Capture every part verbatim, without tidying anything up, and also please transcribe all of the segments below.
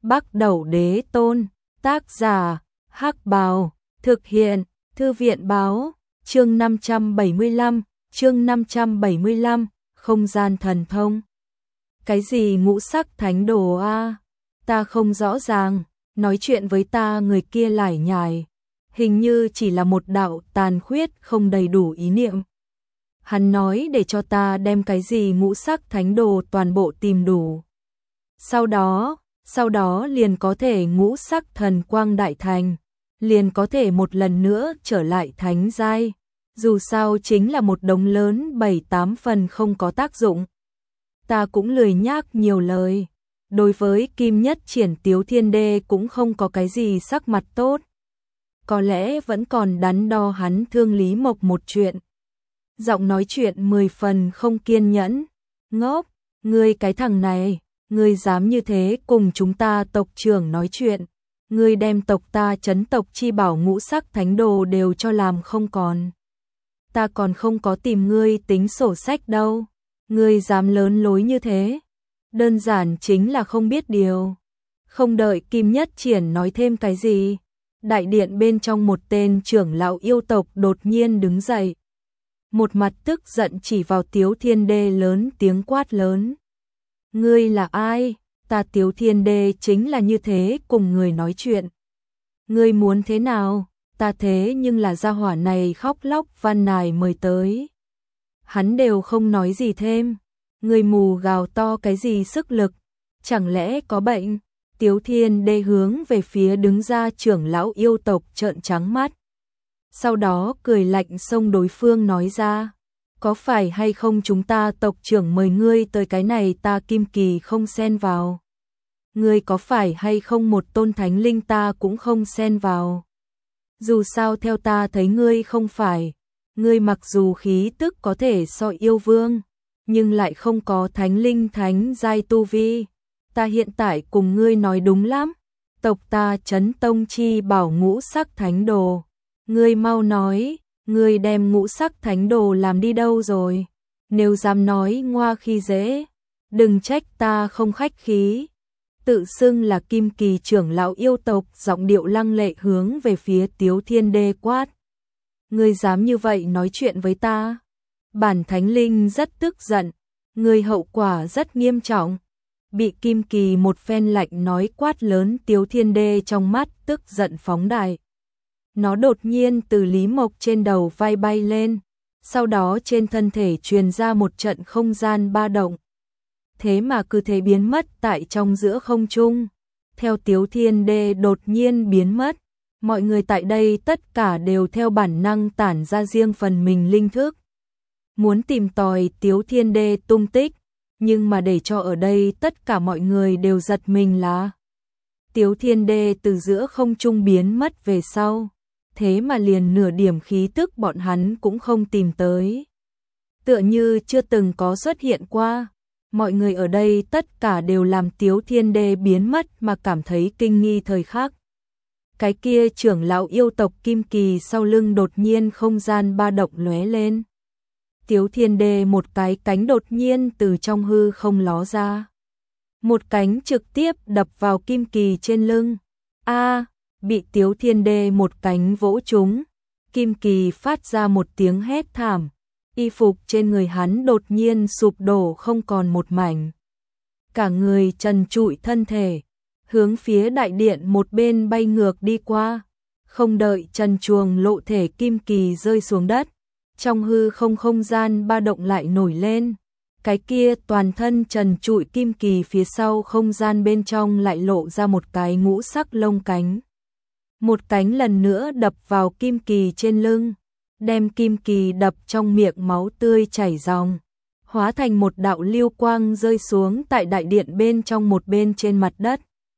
Bắc Đẩu Đế Tôn, tác giả, Hắc Bào, thực hiện, Thư viện báo, chương năm trăm bảy mươi lăm, chương năm trăm bảy mươi lăm, không gian thần thông. Cái gì ngũ sắc thánh đồ a? Ta không rõ ràng, nói chuyện với ta người kia lải nhải, hình như chỉ là một đạo tàn khuyết không đầy đủ ý niệm. Hắn nói để cho ta đem cái gì ngũ sắc thánh đồ toàn bộ tìm đủ. Sau đó, sau đó liền có thể ngũ sắc thần quang đại thành, liền có thể một lần nữa trở lại thánh giai. Dù sao chính là một đống lớn bảy tám phần không có tác dụng. Ta cũng lười nhác nhiều lời. Đối với Kim Nhất Triển Tiếu Thiên Đê cũng không có cái gì sắc mặt tốt. Có lẽ vẫn còn đắn đo hắn thương Lý Mộc một chuyện. Giọng nói chuyện mười phần không kiên nhẫn. Ngốc, ngươi cái thằng này, ngươi dám như thế cùng chúng ta tộc trưởng nói chuyện. Ngươi đem tộc ta chấn tộc chi bảo ngũ sắc thánh đồ đều cho làm không còn. Ta còn không có tìm ngươi tính sổ sách đâu. Ngươi dám lớn lối như thế. Đơn giản chính là không biết điều. Không đợi Kim Nhất Triển nói thêm cái gì, đại điện bên trong một tên trưởng lão yêu tộc đột nhiên đứng dậy. Một mặt tức giận chỉ vào Tiếu Thiên Đê lớn tiếng quát lớn. Ngươi là ai? Ta Tiếu Thiên Đê chính là như thế cùng người nói chuyện. Ngươi muốn thế nào? Ta thế nhưng là gia hỏa này khóc lóc van nài mời tới. Hắn đều không nói gì thêm. Người mù gào to cái gì sức lực, chẳng lẽ có bệnh? Tiếu Thiên Đê hướng về phía đứng ra trưởng lão yêu tộc trợn trắng mắt. Sau đó cười lạnh xông đối phương nói ra, có phải hay không chúng ta tộc trưởng mời ngươi tới cái này ta Kim Kỳ không xen vào. Ngươi có phải hay không một tôn thánh linh ta cũng không xen vào. Dù sao theo ta thấy ngươi không phải, ngươi mặc dù khí tức có thể so yêu vương, nhưng lại không có thánh linh thánh giai tu vi. Ta hiện tại cùng ngươi nói đúng lắm. Tộc ta chấn tông chi bảo ngũ sắc thánh đồ. Ngươi mau nói, ngươi đem ngũ sắc thánh đồ làm đi đâu rồi? Nếu dám nói ngoa khi dễ, đừng trách ta không khách khí. Tự xưng là Kim Kỳ trưởng lão yêu tộc, giọng điệu lăng lệ hướng về phía Tiếu Thiên Đê quát. Ngươi dám như vậy nói chuyện với ta? Bản thánh linh rất tức giận, người hậu quả rất nghiêm trọng. Bị Kim Kỳ một phen lạnh nói quát lớn, Tiếu Thiên Đê trong mắt tức giận phóng đại. Nó đột nhiên từ Lý Mộc trên đầu vai bay lên, sau đó trên thân thể truyền ra một trận không gian ba động. Thế mà cứ thế biến mất tại trong giữa không trung. Theo Tiếu Thiên Đê đột nhiên biến mất, mọi người tại đây tất cả đều theo bản năng tản ra riêng phần mình linh thức. Muốn tìm tòi Tiếu Thiên Đê tung tích, nhưng mà để cho ở đây tất cả mọi người đều giật mình là Tiếu Thiên Đê từ giữa không trung biến mất về sau, thế mà liền nửa điểm khí tức bọn hắn cũng không tìm tới. Tựa như chưa từng có xuất hiện qua, mọi người ở đây tất cả đều làm Tiếu Thiên Đê biến mất mà cảm thấy kinh nghi thời khắc. Cái kia trưởng lão yêu tộc Kim Kỳ sau lưng đột nhiên không gian ba động lóe lên. Tiếu Thiên Đê một cái cánh đột nhiên từ trong hư không ló ra. Một cánh trực tiếp đập vào Kim Kỳ trên lưng. A, bị Tiếu Thiên Đê một cánh vỗ trúng. Kim Kỳ phát ra một tiếng hét thảm. Y phục trên người hắn đột nhiên sụp đổ không còn một mảnh. Cả người trần trụi thân thể, hướng phía đại điện một bên bay ngược đi qua. Không đợi trần truồng lộ thể Kim Kỳ rơi xuống đất, trong hư không không gian ba động lại nổi lên. Cái kia toàn thân trần trụi Kim Kỳ phía sau không gian bên trong lại lộ ra một cái ngũ sắc lông cánh. Một cánh lần nữa đập vào Kim Kỳ trên lưng, đem Kim Kỳ đập trong miệng máu tươi chảy ròng, hóa thành một đạo lưu quang rơi xuống tại đại điện bên trong một bên trên mặt đất.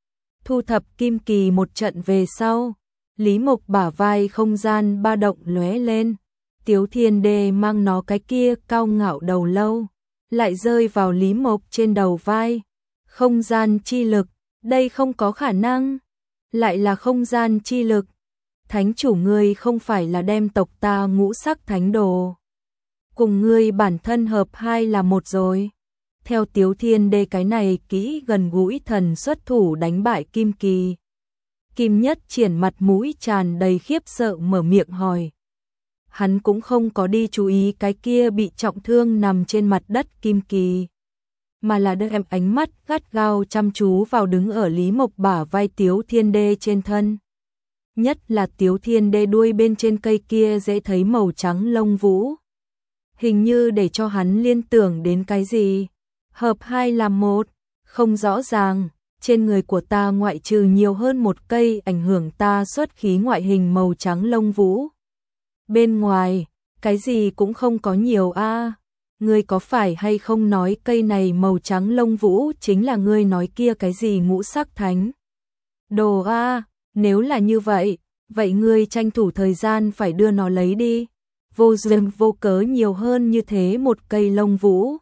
Thu thập Kim Kỳ một trận về sau, Lý Mộc bả vai không gian ba động lóe lên. Tiếu Thiên Đê mang nó cái kia cao ngạo đầu lâu, lại rơi vào Lý Mộc trên đầu vai. Không gian chi lực, đây không có khả năng. Lại là không gian chi lực. Thánh chủ ngươi không phải là đem tộc ta ngũ sắc thánh đồ cùng ngươi bản thân hợp hai là một rồi. theo Tiếu Thiên Đê cái này kỹ gần gũi thần xuất thủ đánh bại Kim Kỳ. Kim Nhất Triển mặt mũi tràn đầy khiếp sợ mở miệng hỏi. Hắn cũng không có đi chú ý cái kia bị trọng thương nằm trên mặt đất Kim Kỳ, mà là đem ánh mắt gắt gao chăm chú vào đứng ở Lý Mộc bả vai Tiếu Thiên Đê trên thân. Nhất là Tiếu Thiên Đê đuôi bên trên cây kia dễ thấy màu trắng lông vũ. Hình như để cho hắn liên tưởng đến cái gì. Hợp hai làm một, không rõ ràng, trên người của ta ngoại trừ nhiều hơn một cây ảnh hưởng ta xuất khí ngoại hình màu trắng lông vũ. Bên ngoài, cái gì cũng không có nhiều a. À. Ngươi có phải hay không nói cây này màu trắng lông vũ chính là ngươi nói kia cái gì ngũ sắc thánh đồ a? À, nếu là như vậy, vậy ngươi tranh thủ thời gian phải đưa nó lấy đi. Vô duyên vô cớ nhiều hơn như thế một cây lông vũ.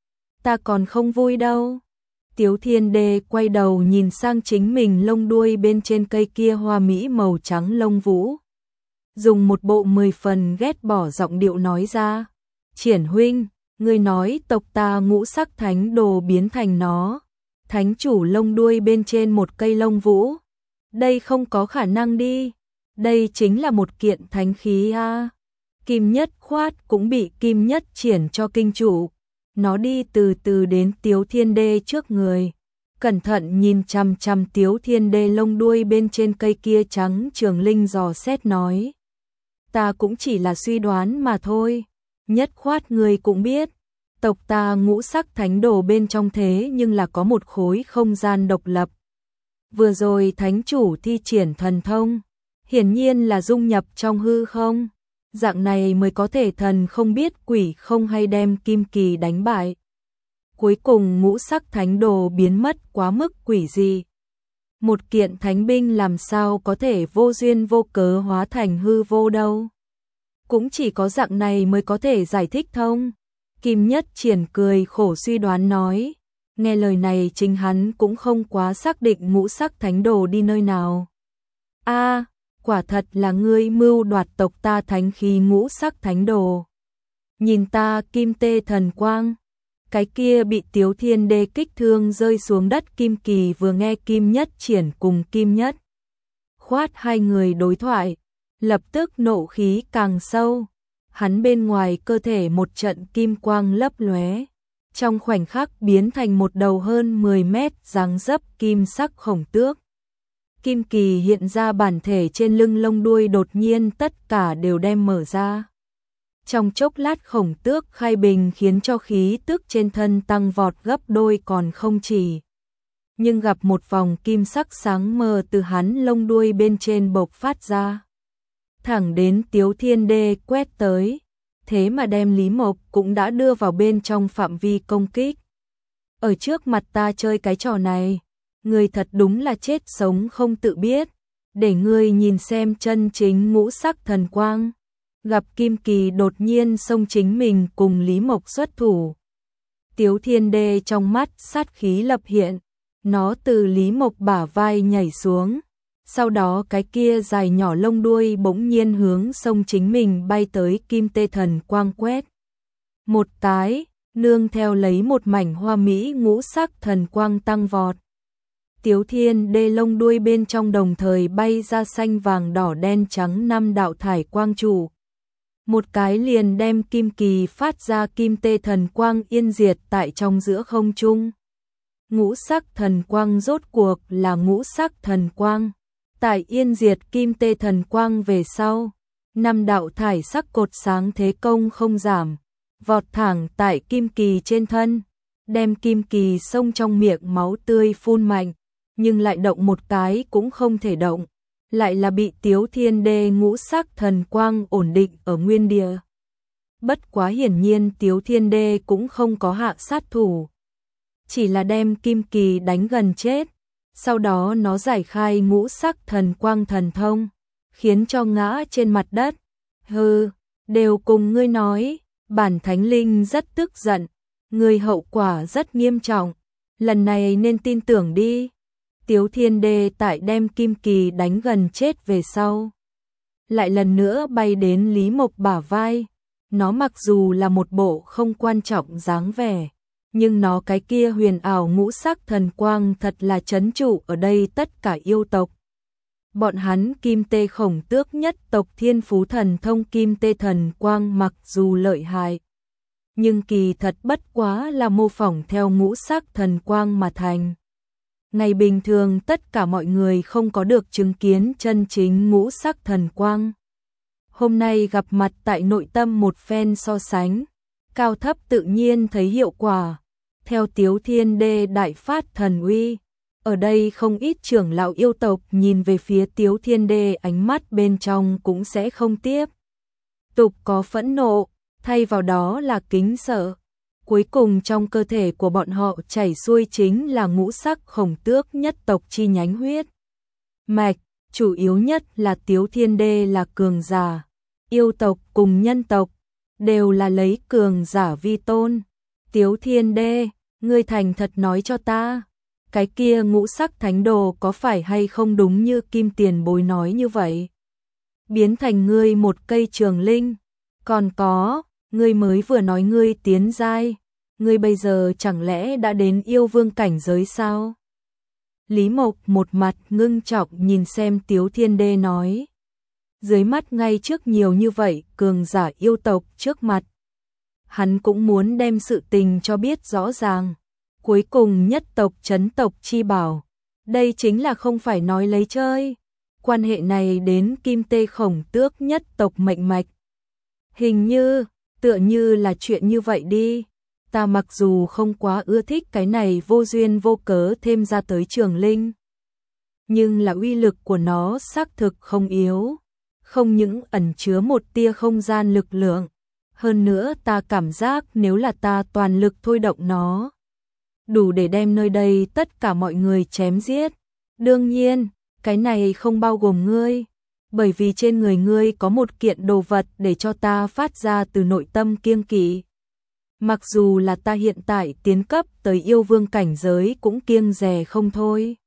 Ta còn không vui đâu. Tiếu Thiên Đê quay đầu nhìn sang chính mình lông đuôi bên trên cây kia hoa mỹ màu trắng lông vũ. Dùng một bộ mười phần ghét bỏ giọng điệu nói ra. Triển huynh, ngươi nói tộc ta ngũ sắc thánh đồ biến thành nó. Thánh chủ lông đuôi bên trên một cây lông vũ. Đây không có khả năng đi. Đây chính là một kiện thánh khí a. À. Kim Nhất Khoát cũng bị Kim Nhất Triển cho kinh trụ. Nó đi từ từ đến Tiếu Thiên Đê trước người. Cẩn thận nhìn chằm chằm Tiếu Thiên Đê lông đuôi bên trên cây kia trắng trường linh dò xét nói. Ta cũng chỉ là suy đoán mà thôi. Nhất Khoát người cũng biết. Tộc ta ngũ sắc thánh đồ bên trong thế nhưng là có một khối không gian độc lập. Vừa rồi thánh chủ thi triển thần thông. Hiển nhiên là dung nhập trong hư không. Dạng này mới có thể thần không biết quỷ không hay đem Kim Kỳ đánh bại. Cuối cùng ngũ sắc thánh đồ biến mất quá mức quỷ dị. Một kiện thánh binh làm sao có thể vô duyên vô cớ hóa thành hư vô đâu. Cũng chỉ có dạng này mới có thể giải thích thông. Kim Nhất Triển cười khổ suy đoán nói. Nghe lời này chính hắn cũng không quá xác định ngũ sắc thánh đồ đi nơi nào. A, à, quả thật là ngươi mưu đoạt tộc ta thánh khí ngũ sắc thánh đồ. Nhìn ta kim tê thần quang. Cái kia bị Tiếu Thiên Đê kích thương rơi xuống đất Kim Kỳ vừa nghe Kim Nhất Triển cùng Kim Nhất Khoát hai người đối thoại. Lập tức nộ khí càng sâu. Hắn bên ngoài cơ thể một trận kim quang lấp lóe. Trong khoảnh khắc biến thành một đầu hơn mười mét dáng dấp kim sắc khổng tước. Kim Kỳ hiện ra bản thể trên lưng lông đuôi đột nhiên tất cả đều đem mở ra. Trong chốc lát khổng tước khai bình khiến cho khí tức trên thân tăng vọt gấp đôi còn không chỉ. Nhưng gặp một vòng kim sắc sáng mờ từ hắn lông đuôi bên trên bộc phát ra. Thẳng đến Tiếu Thiên Đê quét tới. Thế mà đem Lý Mộc cũng đã đưa vào bên trong phạm vi công kích. Ở trước mặt ta chơi cái trò này. Ngươi thật đúng là chết sống không tự biết. Để ngươi nhìn xem chân chính ngũ sắc thần quang. Gặp Kim Kỳ đột nhiên xông chính mình cùng Lý Mộc xuất thủ. Tiếu Thiên Đê trong mắt sát khí lập hiện. Nó từ Lý Mộc bả vai nhảy xuống. Sau đó cái kia dài nhỏ lông đuôi bỗng nhiên hướng xông chính mình bay tới Kim Tê thần quang quét. Một cái, nương theo lấy một mảnh hoa mỹ ngũ sắc thần quang tăng vọt. Tiếu Thiên Đê lông đuôi bên trong đồng thời bay ra xanh vàng đỏ đen trắng năm đạo thải quang trụ. Một cái liền đem Kim Kỳ phát ra Kim Tê thần quang yên diệt tại trong giữa không trung. Ngũ sắc thần quang rốt cuộc là ngũ sắc thần quang. Tại yên diệt Kim Tê thần quang về sau, năm đạo thải sắc cột sáng thế công không giảm, vọt thẳng tại Kim Kỳ trên thân, đem Kim Kỳ xông trong miệng máu tươi phun mạnh, nhưng lại động một cái cũng không thể động, lại là bị Tiếu Thiên Đê ngũ sắc thần quang ổn định ở nguyên địa. Bất quá hiển nhiên Tiếu Thiên Đê cũng không có hạ sát thủ, chỉ là đem Kim Kỳ đánh gần chết. Sau đó nó giải khai ngũ sắc thần quang thần thông, khiến cho ngã trên mặt đất. Hừ, đều cùng ngươi nói, bản thánh linh rất tức giận, ngươi hậu quả rất nghiêm trọng, lần này nên tin tưởng đi. Tiếu Thiên Đê tại đem Kim Kỳ đánh gần chết về sau. Lại lần nữa bay đến Lý Mộc bả vai, nó mặc dù là một bộ không quan trọng dáng vẻ, nhưng nó cái kia huyền ảo ngũ sắc thần quang thật là trấn trụ ở đây tất cả yêu tộc. Bọn hắn Kim Tê Khổng Tước nhất tộc thiên phú thần thông Kim Tê thần quang mặc dù lợi hại, nhưng kỳ thật bất quá là mô phỏng theo ngũ sắc thần quang mà thành. Ngày bình thường tất cả mọi người không có được chứng kiến chân chính ngũ sắc thần quang. Hôm nay gặp mặt tại nội tâm một phen so sánh, cao thấp tự nhiên thấy hiệu quả. Theo Tiếu Thiên Đê đại phát thần uy, ở đây không ít trưởng lão yêu tộc nhìn về phía Tiếu Thiên Đê, ánh mắt bên trong cũng sẽ không tiếp tục có phẫn nộ, thay vào đó là kính sợ. Cuối cùng trong cơ thể của bọn họ chảy xuôi chính là ngũ sắc Khổng Tước nhất tộc chi nhánh huyết mạch, chủ yếu nhất là Tiếu Thiên Đê là cường giả, yêu tộc cùng nhân tộc đều là lấy cường giả vi tôn. Tiếu Thiên Đê, ngươi thành thật nói cho ta, cái kia ngũ sắc thánh đồ có phải hay không đúng như Kim Tiền Bối nói như vậy? Biến thành ngươi một cây trường linh, còn có, ngươi mới vừa nói ngươi tiến giai, ngươi bây giờ chẳng lẽ đã đến yêu vương cảnh giới sao? Lý Mộc một mặt ngưng trọng nhìn xem Tiếu Thiên Đê nói. Dưới mắt ngay trước nhiều như vậy cường giả yêu tộc trước mặt, hắn cũng muốn đem sự tình cho biết rõ ràng. Cuối cùng nhất tộc chấn tộc chi bảo, đây chính là không phải nói lấy chơi. Quan hệ này đến Kim Tê Khổng Tước nhất tộc mệnh mạch. Hình như, tựa như là chuyện như vậy đi. Ta mặc dù không quá ưa thích cái này vô duyên vô cớ thêm ra tới trường linh, nhưng là uy lực của nó xác thực không yếu, không những ẩn chứa một tia không gian lực lượng, hơn nữa ta cảm giác nếu là ta toàn lực thôi động nó, đủ để đem nơi đây tất cả mọi người chém giết. Đương nhiên, cái này không bao gồm ngươi, bởi vì trên người ngươi có một kiện đồ vật để cho ta phát ra từ nội tâm kiêng kỵ. Mặc dù là ta hiện tại tiến cấp tới yêu vương cảnh giới cũng kiêng dè không thôi.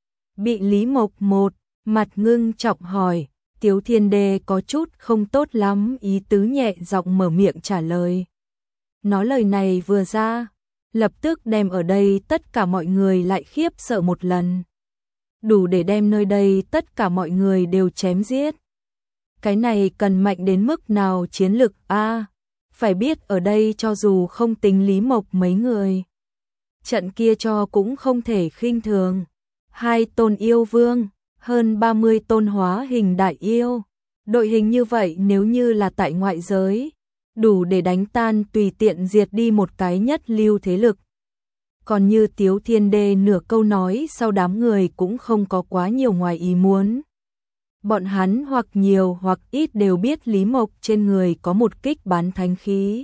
Bị Lý Mộc một mặt ngưng trọng hỏi, Tiếu Thiên Đê có chút không tốt lắm ý tứ nhẹ giọng mở miệng trả lời. Nó lời này vừa ra, lập tức đem ở đây tất cả mọi người lại khiếp sợ một lần. Đủ để đem nơi đây tất cả mọi người đều chém giết. Cái này cần mạnh đến mức nào chiến lực a? À, phải biết ở đây cho dù không tính Lý Mộc mấy người, trận kia cho cũng không thể khinh thường. Hai tôn yêu vương, hơn ba mươi tôn hóa hình đại yêu. Đội hình như vậy nếu như là tại ngoại giới, đủ để đánh tan tùy tiện diệt đi một cái nhất lưu thế lực. Còn như Tiếu Thiên Đê nửa câu nói sau đám người cũng không có quá nhiều ngoài ý muốn. Bọn hắn hoặc nhiều hoặc ít đều biết Lý Mộc trên người có một kích bán thánh khí.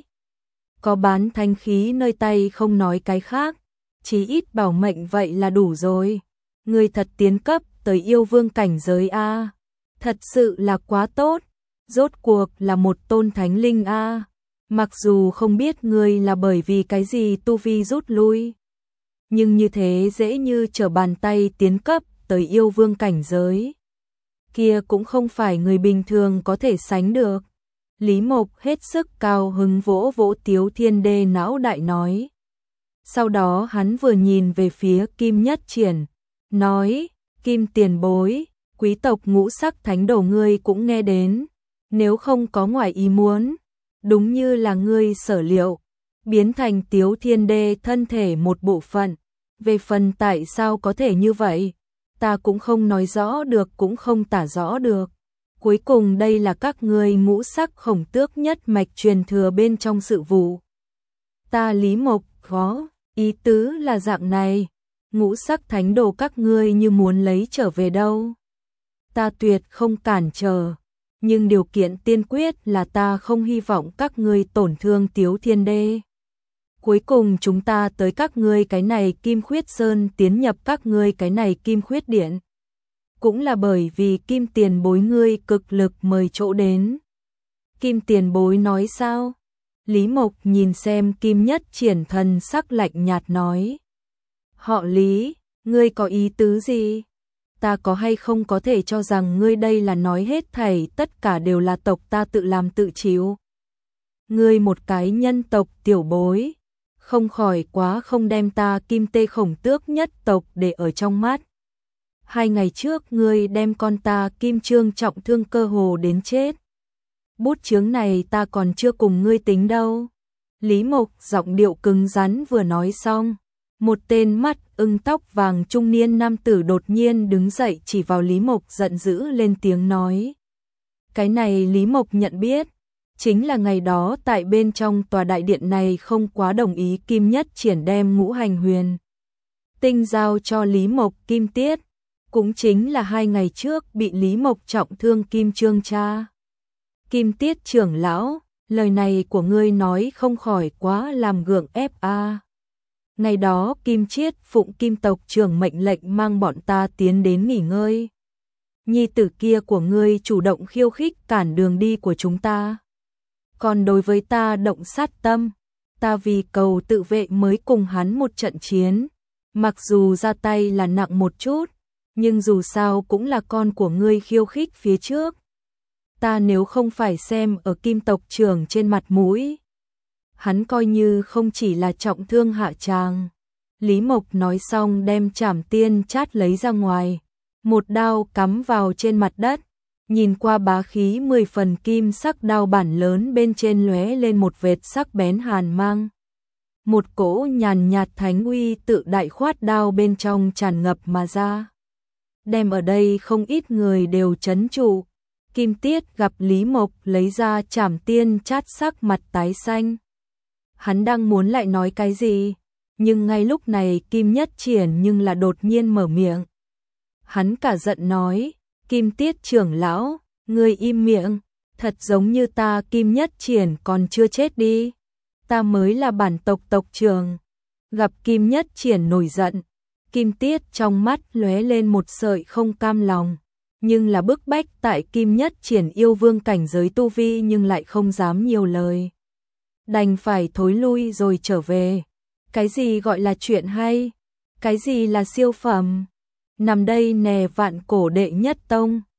Có bán thánh khí nơi tay không nói cái khác, chí ít bảo mệnh vậy là đủ rồi. Người thật tiến cấp tới yêu vương cảnh giới a, thật sự là quá tốt, rốt cuộc là một tôn thánh linh a. Mặc dù không biết người là bởi vì cái gì tu vi rút lui, nhưng như thế dễ như trở bàn tay tiến cấp tới yêu vương cảnh giới, kia cũng không phải người bình thường có thể sánh được. Lý Mộc hết sức cao hứng vỗ vỗ Tiếu Thiên Đê não đại nói. Sau đó hắn vừa nhìn về phía Kim Nhất Triển, nói, Kim tiền bối, quý tộc ngũ sắc thánh đồ ngươi cũng nghe đến, nếu không có ngoài ý muốn, đúng như là ngươi sở liệu, biến thành Tiếu Thiên Đê thân thể một bộ phận. Về phần tại sao có thể như vậy, ta cũng không nói rõ được cũng không tả rõ được. Cuối cùng đây là các ngươi ngũ sắc Khổng Tước nhất mạch truyền thừa bên trong sự vụ. Ta Lý Mộc có ý tứ là dạng này, ngũ sắc thánh đồ các ngươi như muốn lấy trở về đâu, ta tuyệt không cản trở, nhưng điều kiện tiên quyết là ta không hy vọng các ngươi tổn thương Tiếu Thiên Đê. Cuối cùng chúng ta tới các ngươi cái này Kim Khuyết Sơn tiến nhập các ngươi cái này Kim Khuyết Điện, cũng là bởi vì Kim tiền bối ngươi cực lực mời chỗ đến. Kim tiền bối nói sao? Lý Mộc nhìn xem Kim Nhất Triển thần sắc lạnh nhạt nói. Họ Lý, ngươi có ý tứ gì? Ta có hay không có thể cho rằng ngươi đây là nói hết thảy tất cả đều là tộc ta tự làm tự chịu? Ngươi một cái nhân tộc tiểu bối, không khỏi quá không đem ta Kim Tê Khổng Tước nhất tộc để ở trong mắt. Hai ngày trước ngươi đem con ta Kim Trương trọng thương cơ hồ đến chết. Bút chướng này ta còn chưa cùng ngươi tính đâu. Lý Mộc giọng điệu cứng rắn vừa nói xong, một tên mắt ưng tóc vàng trung niên nam tử đột nhiên đứng dậy chỉ vào Lý Mộc giận dữ lên tiếng nói. Cái này Lý Mộc nhận biết, chính là ngày đó tại bên trong tòa đại điện này không quá đồng ý Kim Nhất Triển đem Ngũ Hành Huyền Tinh giao cho Lý Mộc Kim Tiết, cũng chính là hai ngày trước bị Lý Mộc trọng thương Kim Trương cha. Kim Tiết trưởng lão, lời này của ngươi nói không khỏi quá làm gượng ép a. Ngày đó Kim Chiết phụng Kim tộc trưởng mệnh lệnh mang bọn ta tiến đến nghỉ ngơi. Nhi tử kia của ngươi chủ động khiêu khích cản đường đi của chúng ta. Còn đối với ta động sát tâm, ta vì cầu tự vệ mới cùng hắn một trận chiến. Mặc dù ra tay là nặng một chút, nhưng dù sao cũng là con của ngươi khiêu khích phía trước. Ta nếu không phải xem ở Kim tộc trưởng trên mặt mũi, hắn coi như không chỉ là trọng thương hạ tràng. Lý Mộc nói xong đem trảm tiên chát lấy ra ngoài, một đao cắm vào trên mặt đất, nhìn qua bá khí mười phần kim sắc đao bản lớn bên trên lóe lên một vệt sắc bén hàn mang. Một cỗ nhàn nhạt thánh uy tự đại khoát đao bên trong tràn ngập mà ra. Đem ở đây không ít người đều chấn trụ. Kim Tiết gặp Lý Mộc lấy ra trảm tiên chát sắc mặt tái xanh. Hắn đang muốn lại nói cái gì, nhưng ngay lúc này Kim Nhất Triển nhưng là đột nhiên mở miệng. Hắn cả giận nói, Kim Tiết trưởng lão, ngươi im miệng, thật giống như ta Kim Nhất Triển còn chưa chết đi. Ta mới là bản tộc tộc trưởng. Gặp Kim Nhất Triển nổi giận, Kim Tiết trong mắt lóe lên một sợi không cam lòng, nhưng là bức bách tại Kim Nhất Triển yêu vương cảnh giới tu vi nhưng lại không dám nhiều lời. Đành phải thối lui rồi trở về. Cái gì gọi là chuyện hay? Cái gì là siêu phẩm? Nằm đây nè vạn cổ đệ nhất tông.